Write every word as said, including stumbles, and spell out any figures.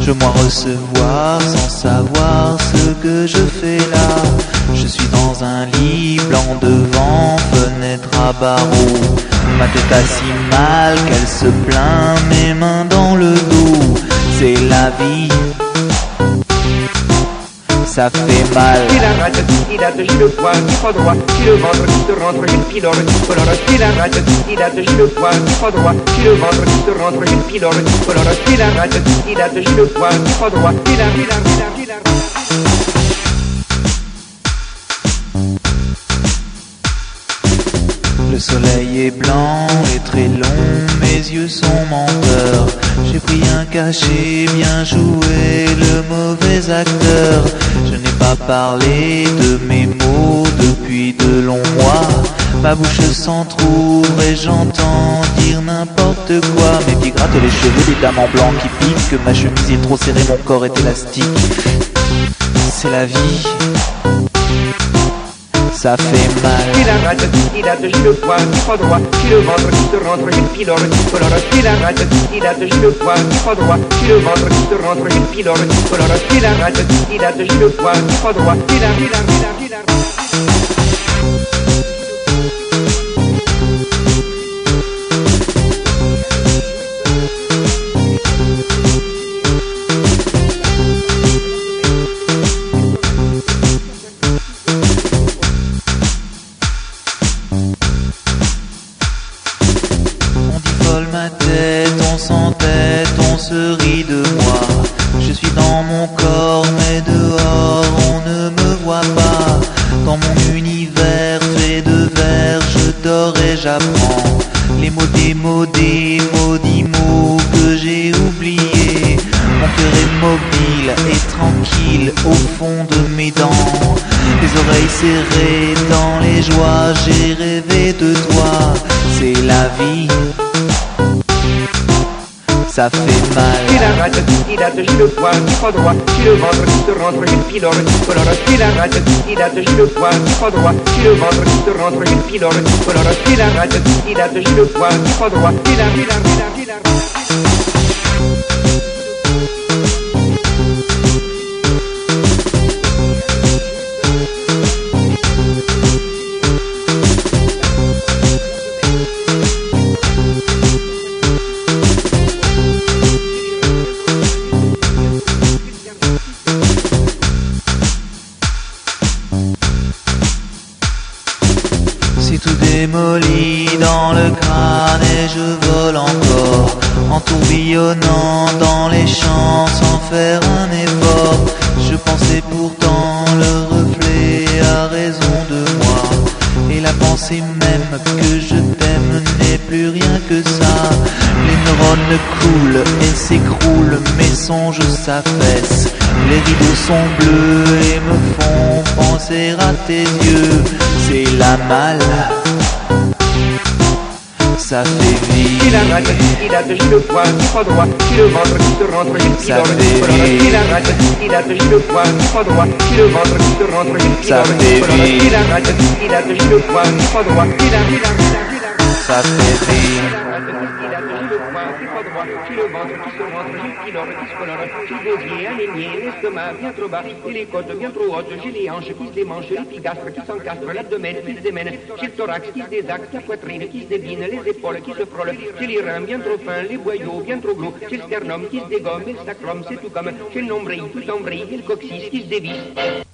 moi recevoir sans savoir ce que je fais là. Je suis dans un lit blanc devant, fenêtre à barreaux. Ma tête a si mal qu'elle se plaint, mes mains dans le dos. C'est la vie, ça fait mal. J'ai la rate qui date, j'ai le poids qui pas droit, j'ai le ventre qui te rentre, j'ai le pylore qui colore. J'ai la rate qui date, j'ai le poids qui pas droit, j'ai le ventre qui te rentre, j'ai le pylore qui colore. J'ai la rate qui date, j'ai le poids qui pas droit, j'ai la, j'ai la, j'ai la, j'ai la. Le soleil est blanc et très long, mes yeux sont menteurs. J'ai pris un cachet, bien joué, le mauvais acteur. Je n'ai pas parlé de mes mots depuis de longs mois. Ma bouche s'entrouvre et j'entends dire n'importe quoi. Mes pieds grattent les cheveux des dames en blanc qui piquent, que ma chemise est trop serrée, mon corps est élastique. C'est la vie, ça fait mal. J'ai la rate qui date, j'ai le poids qui pas droit, j'ai le ventre qui te rentre, j'ai le pylore qui colore. J'ai la rate qui date, j'ai le poids qui pas droit, j'ai le ventre qui te rentre, j'ai le pylore qui colore. J'ai la rate qui date, j'ai le poids qui pas droit, j'ai la, j'ai la, j'ai la, j'ai la. Ma tête, on s'entête, on se rit de moi. Je suis dans mon corps, mais dehors on ne me voit pas. Dans mon univers fait de verre, je dors et j'apprends les mots des mots des maudits mots que j'ai oubliés. Mon cœur est mobile et tranquille au fond de mes dents. Les oreilles serrées dans les joies, j'ai rêvé de toi. C'est la vie, ça fait mal. J'ai la rate qui date, j'ai le poids qui pas droit, j'ai le ventre qui te rentre, j'ai le pylore qui colore. J'ai la rate qui date, j'ai le poids qui pas droit, j'ai le ventre qui te rentre, j'ai le pylore qui colore. J'ai la rate qui date, j'ai le poids qui pas droit, j'ai la, j'ai la, j'ai la, j'ai la. C'est tout démoli dans le crâne et je vole encore, en tourbillonnant dans les champs sans faire un effort. Je pensais pourtant le reflet a raison de moi, et la pensée même que je t'aime n'est plus rien que ça. Les neurones coulent et s'écroulent, mes songes s'affaissent. Les rideaux sont bleus et me font penser à tes yeux. C'est la malle, ça fait vivre. J'ai la rate qui date, j'ai le poids qui pas droit, j'ai le ventre qui te rentre, j'ai le pylore qui colore. J'ai la rate qui date, j'ai le poids qui pas droit, j'ai le ventre qui te rentre, j'ai le pylore qui colore. J'ai la rate qui date, j'ai le poids qui pas droit, j'ai la, j'ai la, j'ai la, j'ai la. Ça fait rire. J'ai le ventre qui se rentre, j'ai le pylore qui se colore. J'ai le gosier anémié, l'estomac bien trop bas et les côtes bien trop hautes. J'ai les hanches qui se démanchent, l'épigastre qui s'encastre, l'abdomen qui se démène. J'ai le thorax qui se désaxe, la poitrine qui se débine, les épaules qui se frôlent. J'ai les reins bien trop fins, les boyaux bien trop gros. J'ai le sternum qui se dégomme et le sacrum, c'est tout comme. J'ai le nombril tout en vrille et le coccyx qui se dévisse.